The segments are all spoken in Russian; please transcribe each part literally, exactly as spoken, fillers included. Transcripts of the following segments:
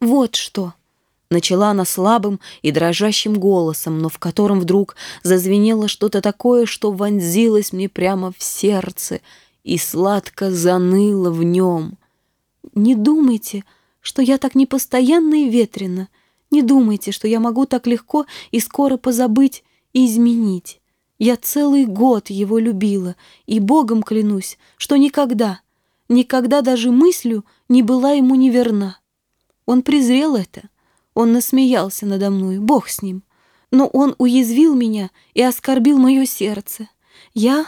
Вот что!» Начала она слабым и дрожащим голосом, но в котором вдруг зазвенело что-то такое, что вонзилось мне прямо в сердце и сладко заныло в нем. «Не думайте, что я так непостоянна и ветрена. Не думайте, что я могу так легко и скоро позабыть и изменить. Я целый год его любила, и Богом клянусь, что никогда, никогда даже мыслью не была ему неверна. Он презрел это. Он насмеялся надо мной, Бог с ним. Но он уязвил меня и оскорбил мое сердце. Я...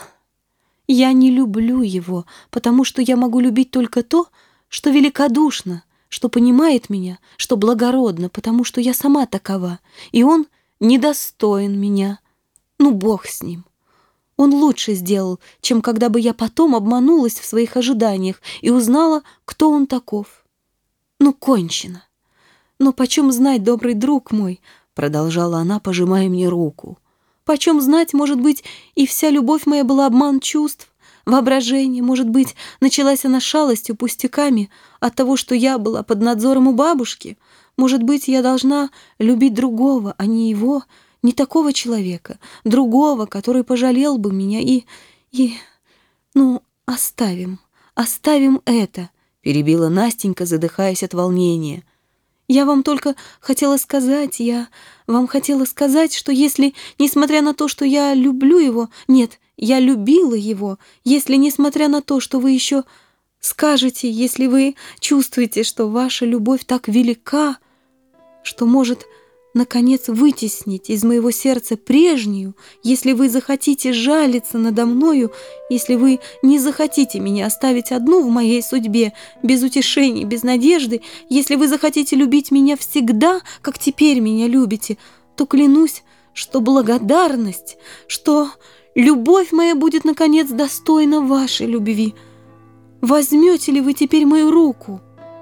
я не люблю его, потому что я могу любить только то, что великодушно, что понимает меня, что благородно, потому что я сама такова, и он недостоин меня. Ну, Бог с ним. Он лучше сделал, чем когда бы я потом обманулась в своих ожиданиях и узнала, кто он таков. Ну, кончено. «Но почем знать, добрый друг мой?» — продолжала она, пожимая мне руку. «Почем знать, может быть, и вся любовь моя была обман чувств, воображение, может быть, началась она шалостью, пустяками от того, что я была под надзором у бабушки. Может быть, я должна любить другого, а не его, не такого человека, другого, который пожалел бы меня и... и... ну, оставим, оставим это», — перебила Настенька, задыхаясь от волнения. «Я вам только хотела сказать, я вам хотела сказать, что если, несмотря на то, что я люблю его, нет, я любила его, если, несмотря на то, что вы еще скажете, если вы чувствуете, что ваша любовь так велика, что может, наконец, вытеснить из моего сердца прежнюю, если вы захотите жалиться надо мною, если вы не захотите меня оставить одну в моей судьбе, без утешений, без надежды, если вы захотите любить меня всегда, как теперь меня любите, то клянусь, что благодарность, что любовь моя будет, наконец, достойна вашей любви. Возьмете ли вы теперь мою руку?»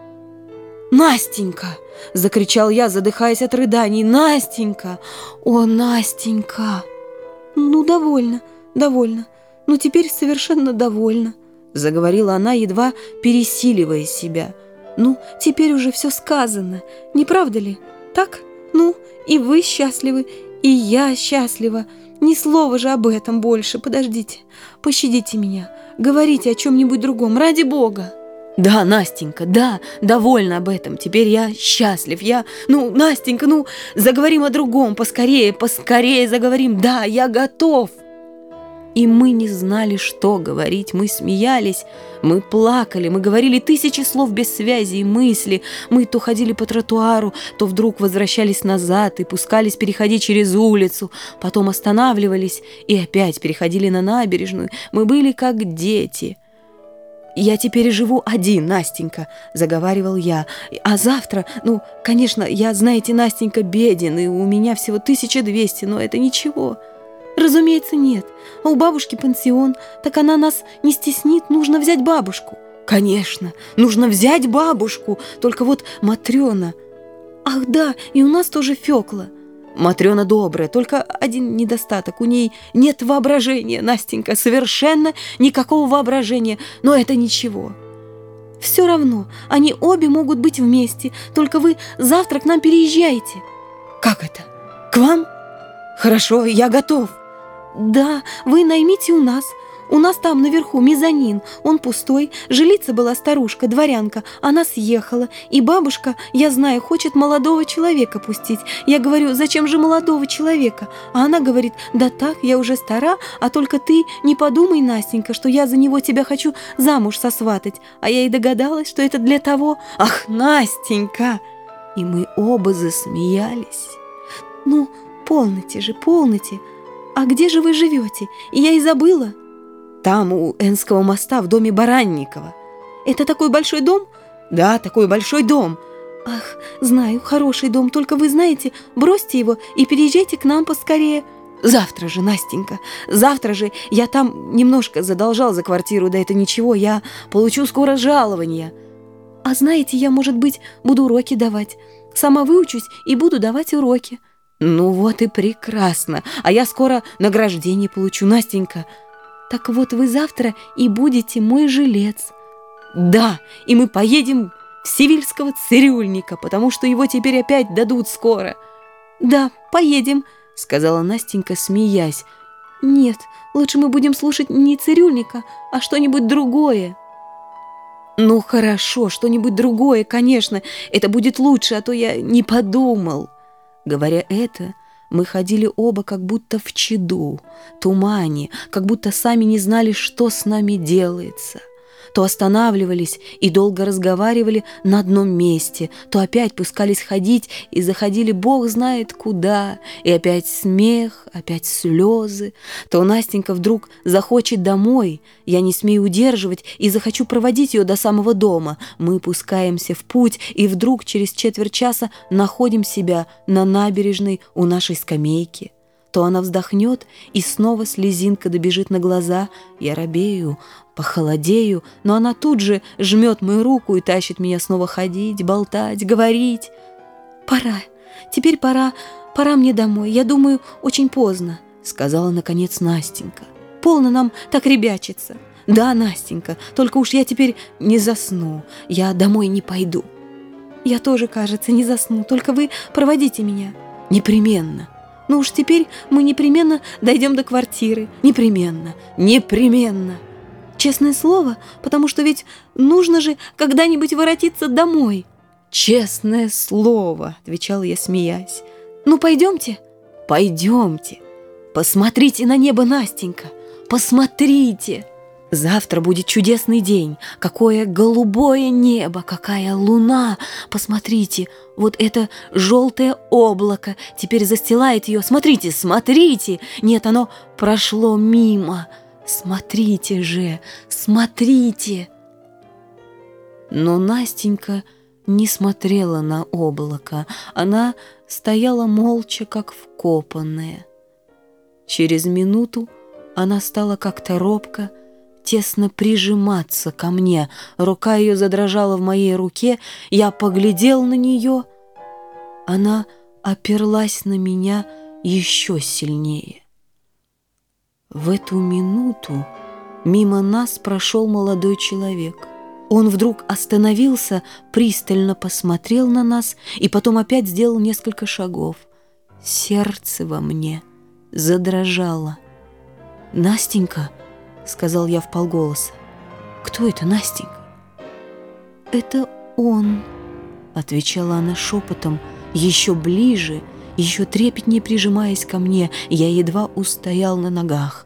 «Настенька!» — закричал я, задыхаясь от рыданий. «Настенька! О, Настенька!» «Ну, довольно, довольно. Ну, теперь совершенно довольна», — заговорила она, едва пересиливая себя. «Ну, теперь уже все сказано, не правда ли? Так? Ну, и вы счастливы, и я счастлива. Ни слова же об этом больше. Подождите, пощадите меня. Говорите о чем-нибудь другом, ради Бога». «Да, Настенька, да, довольна об этом. Теперь я счастлив. Я... Ну, Настенька, ну, заговорим о другом. Поскорее, поскорее заговорим. Да, я готов». И мы не знали, что говорить. Мы смеялись, мы плакали, мы говорили тысячи слов без связи и мысли. Мы то ходили по тротуару, то вдруг возвращались назад и пускались переходить через улицу. Потом останавливались и опять переходили на набережную. Мы были как дети. «Я теперь живу один, Настенька», — заговаривал я. «А завтра, ну, конечно, я, знаете, Настенька, беден, и у меня всего тысяча двести, но это ничего». «Разумеется, нет. А у бабушки пансион, так она нас не стеснит, нужно взять бабушку». «Конечно, нужно взять бабушку, только вот Матрена». «Ах да, и у нас тоже Фёкла». «Матрена добрая, только один недостаток. У ней нет воображения, Настенька, совершенно никакого воображения, но это ничего». «Все равно, они обе могут быть вместе, только вы завтра к нам переезжаете». «Как это? К вам? Хорошо, я готов». «Да, вы наймите у нас. У нас там наверху мезонин, он пустой, жилица была старушка, дворянка, она съехала, и бабушка, я знаю, хочет молодого человека пустить. Я говорю, зачем же молодого человека? А она говорит, да так, я уже стара, а только ты не подумай, Настенька, что я за него тебя хочу замуж сосватать. А я и догадалась, что это для того. Ах, Настенька!» И мы оба засмеялись. «Ну, полноте же, полноте. А где же вы живете? Я и забыла». «Там, у Энского моста, в доме Баранникова». «Это такой большой дом?» «Да, такой большой дом». «Ах, знаю, хороший дом, только вы знаете, бросьте его и переезжайте к нам поскорее». «Завтра же, Настенька, завтра же. Я там немножко задолжал за квартиру, да это ничего, я получу скоро жалование». «А знаете, я, может быть, буду уроки давать. Сама выучусь и буду давать уроки». «Ну вот и прекрасно, а я скоро награждение получу, Настенька». «Так вот вы завтра и будете мой жилец». «Да, и мы поедем в сивильского цирюльника, потому что его теперь опять дадут скоро». «Да, поедем», — сказала Настенька, смеясь. «Нет, лучше мы будем слушать не цирюльника, а что-нибудь другое». «Ну хорошо, что-нибудь другое, конечно, это будет лучше, а то я не подумал». Говоря это, мы ходили оба как будто в чаду, тумане, как будто сами не знали, что с нами делается. То останавливались и долго разговаривали на одном месте, то опять пускались ходить и заходили бог знает куда, и опять смех, опять слезы. То Настенька вдруг захочет домой, я не смею удерживать и захочу проводить ее до самого дома. Мы пускаемся в путь, и вдруг через четверть часа находим себя на набережной у нашей скамейки. То она вздохнет, и снова слезинка добежит на глаза. Я робею, похолодею, но она тут же жмет мою руку и тащит меня снова ходить, болтать, говорить. «Пора, теперь пора, пора мне домой. Я думаю, очень поздно», — сказала наконец Настенька. «Полно нам так ребячиться». «Да, Настенька, только уж я теперь не засну, я домой не пойду». «Я тоже, кажется, не засну, только вы проводите меня». «Непременно». «Ну уж теперь мы непременно дойдем до квартиры. Непременно, непременно». «Честное слово, потому что ведь нужно же когда-нибудь воротиться домой». «Честное слово», — отвечала я, смеясь. «Ну, пойдемте?» «Пойдемте. Посмотрите на небо, Настенька, посмотрите. Завтра будет чудесный день. Какое голубое небо, какая луна. Посмотрите, вот это желтое облако теперь застилает ее. Смотрите, смотрите. Нет, оно прошло мимо. Смотрите же, смотрите». Но Настенька не смотрела на облако. Она стояла молча, как вкопанная. Через минуту она стала как-то робко, тесно прижиматься ко мне. Рука ее задрожала в моей руке. Я поглядел на нее. Она оперлась на меня еще сильнее. В эту минуту мимо нас прошел молодой человек. Он вдруг остановился, пристально посмотрел на нас и потом опять сделал несколько шагов. Сердце во мне задрожало. «Настенька», — сказал я вполголоса. «Кто это, Настенька?» «Это он», — отвечала она шепотом, еще ближе, еще трепетнее прижимаясь ко мне. Я едва устоял на ногах.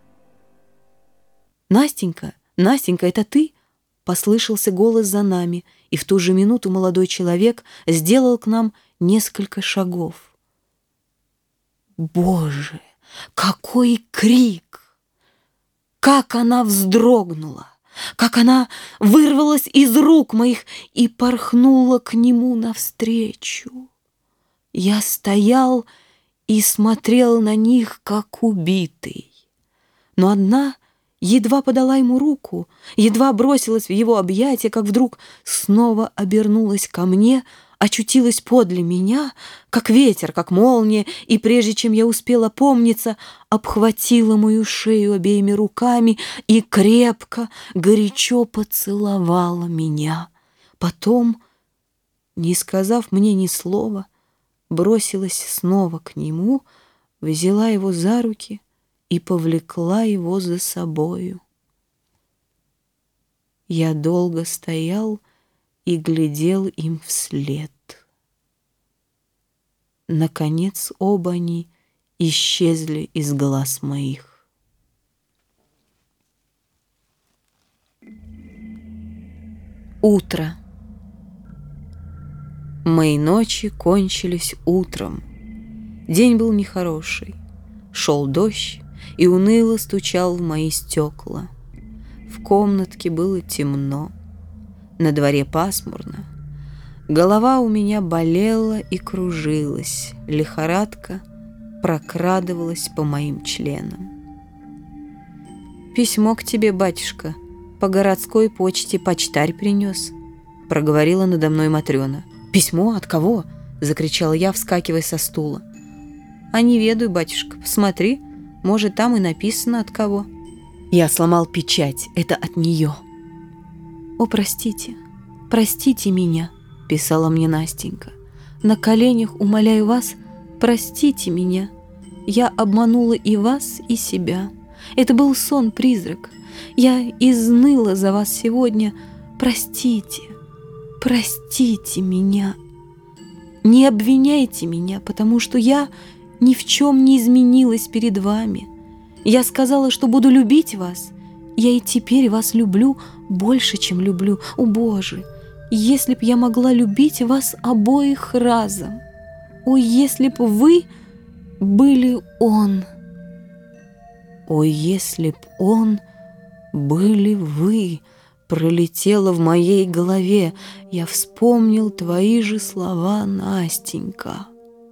«Настенька, Настенька, это ты?» — послышался голос за нами, и в ту же минуту молодой человек сделал к нам несколько шагов. Боже, какой крик! Как она вздрогнула! Как она вырвалась из рук моих и порхнула к нему навстречу! Я стоял и смотрел на них, как убитый. Но одна едва подала ему руку, едва бросилась в его объятия, как вдруг снова обернулась ко мне, очутилась подле меня, как ветер, как молния, и прежде чем я успела опомниться, обхватила мою шею обеими руками и крепко, горячо поцеловала меня. Потом, не сказав мне ни слова, бросилась снова к нему, взяла его за руки и повлекла его за собою. Я долго стоял и глядел им вслед. Наконец оба они исчезли из глаз моих. Утро. Мои ночи кончились утром. День был нехороший. Шел дождь и уныло стучал в мои стекла. В комнатке было темно. На дворе пасмурно. Голова у меня болела и кружилась. Лихорадка прокрадывалась по моим членам. «Письмо к тебе, батюшка, по городской почте почтарь принес», — проговорила надо мной Матрена. «Письмо? От кого?» — закричала я, вскакивая со стула. «А не ведаю, батюшка, посмотри, может, там и написано от кого». Я сломал печать, это от нее. «О, простите, «Простите меня», — писала мне Настенька. «На коленях умоляю вас, простите меня. Я обманула и вас, и себя. Это был сон-призрак. Я изныла за вас сегодня. Простите, простите меня. Не обвиняйте меня, потому что я ни в чем не изменилась перед вами. Я сказала, что буду любить вас. Я и теперь вас люблю больше, чем люблю. О, Боже, если б я могла любить вас обоих разом. О, если б вы были он. О, если б он были вы, пролетело в моей голове. Я вспомнил твои же слова, Настенька.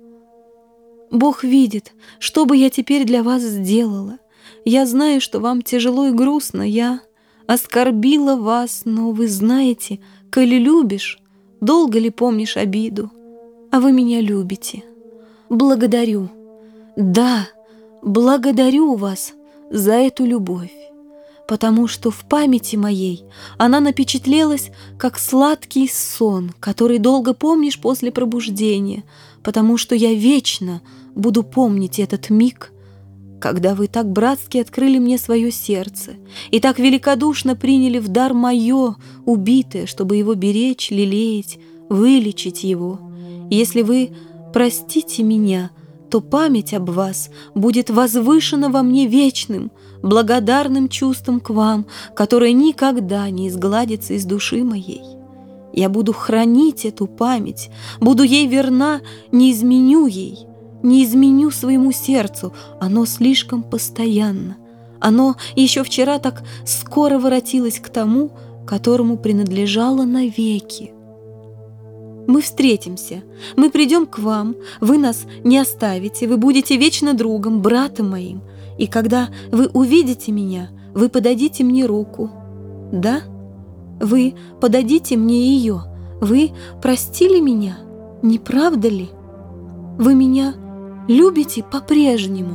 Бог видит, что бы я теперь для вас сделала. Я знаю, что вам тяжело и грустно. Я оскорбила вас, но вы знаете, коли любишь, долго ли помнишь обиду? А вы меня любите. Благодарю. Да, благодарю вас за эту любовь, потому что в памяти моей она напечатлелась, как сладкий сон, который долго помнишь после пробуждения, потому что я вечно буду помнить этот миг, когда вы так братски открыли мне свое сердце и так великодушно приняли в дар мое, убитое, чтобы его беречь, лелеять, вылечить его. Если вы простите меня, то память об вас будет возвышена во мне вечным, благодарным чувством к вам, которое никогда не изгладится из души моей. Я буду хранить эту память, буду ей верна, не изменю ей, не изменю своему сердцу, оно слишком постоянно. Оно еще вчера так скоро воротилось к тому, которому принадлежало навеки. Мы встретимся, мы придем к вам, вы нас не оставите, вы будете вечно другом, братом моим. И когда вы увидите меня, вы подадите мне руку. Да? Вы подадите мне ее. Вы простили меня, не правда ли? Вы меня любите по-прежнему.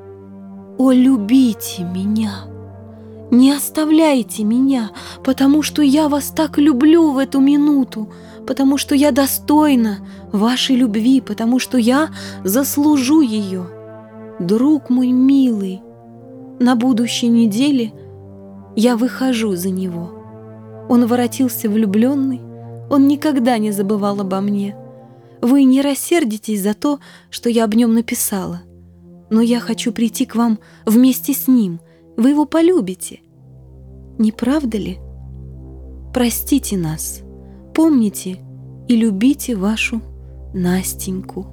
О, любите меня! Не оставляйте меня, потому что я вас так люблю в эту минуту, потому что я достойна вашей любви, потому что я заслужу ее. Друг мой милый, на будущей неделе я выхожу за него. Он воротился влюбленный, он никогда не забывал обо мне. Вы не рассердитесь за то, что я об нем написала, но я хочу прийти к вам вместе с ним. Вы его полюбите, не правда ли? Простите нас, помните и любите вашу Настеньку.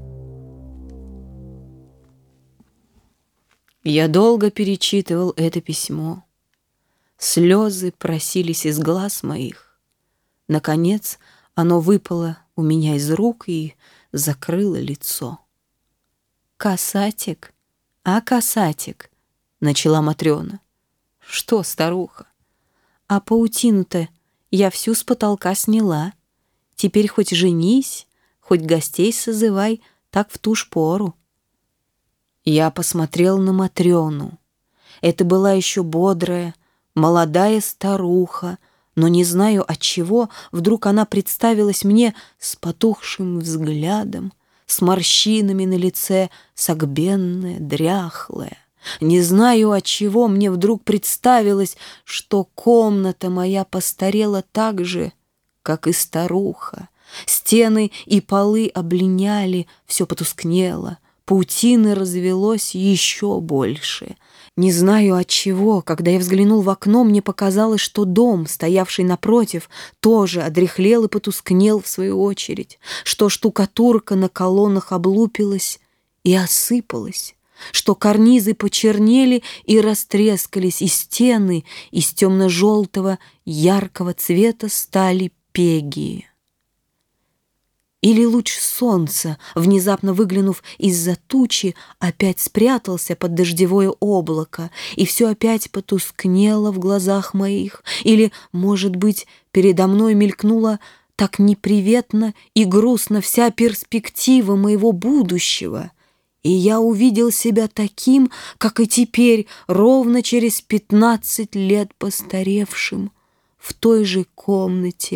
Я долго перечитывал это письмо. Слезы просились из глаз моих. Наконец оно выпало у меня из рук и закрыло лицо. «Касатик, а касатик», — начала Матрена. «Что, старуха? А паутину-то я всю с потолка сняла. Теперь хоть женись, хоть гостей созывай, так в ту ж пору». Я посмотрел на Матрёну. Это была еще бодрая, молодая старуха, но не знаю отчего, вдруг она представилась мне с потухшим взглядом, с морщинами на лице, согбенная, дряхлая. Не знаю отчего мне вдруг представилось, что комната моя постарела так же, как и старуха. Стены и полы облиняли, все потускнело, паутины развелось еще больше. Не знаю отчего, когда я взглянул в окно, мне показалось, что дом, стоявший напротив, тоже одряхлел и потускнел в свою очередь, что штукатурка на колоннах облупилась и осыпалась, что карнизы почернели и растрескались, и стены из темно-желтого яркого цвета стали пегие. Или луч солнца, внезапно выглянув из-за тучи, опять спрятался под дождевое облако, и все опять потускнело в глазах моих. Или, может быть, передо мной мелькнула так неприветно и грустно вся перспектива моего будущего, и я увидел себя таким, как и теперь, ровно через пятнадцать лет постаревшим, в той же комнате,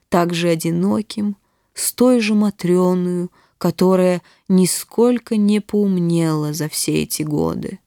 так же одиноким, с той же Матрёною, которая нисколько не поумнела за все эти годы.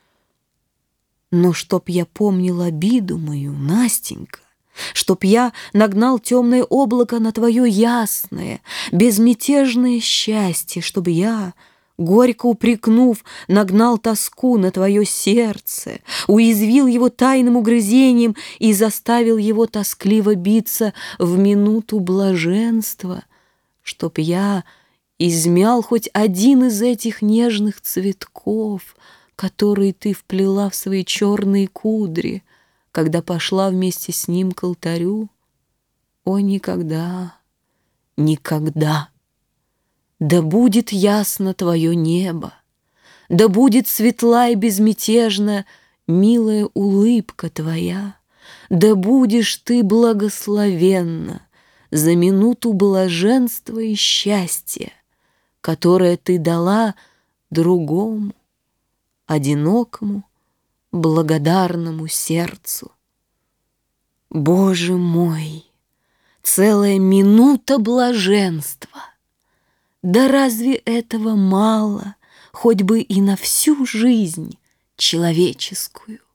Но чтоб я помнил обиду мою, Настенька, чтоб я нагнал темное облако на твое ясное, безмятежное счастье, чтоб я, горько упрекнув, нагнал тоску на твое сердце, уязвил его тайным угрызением и заставил его тоскливо биться в минуту блаженства, чтоб я измял хоть один из этих нежных цветков, которые ты вплела в свои черные кудри, когда пошла вместе с ним к алтарю. О, никогда, никогда! Да будет ясно твое небо, да будет светла и безмятежна милая улыбка твоя, да будешь ты благословенна за минуту блаженства и счастья, которое ты дала другому, одинокому, благодарному сердцу. Боже мой, целая минута блаженства! Да разве этого мало, хоть бы и на всю жизнь человеческую?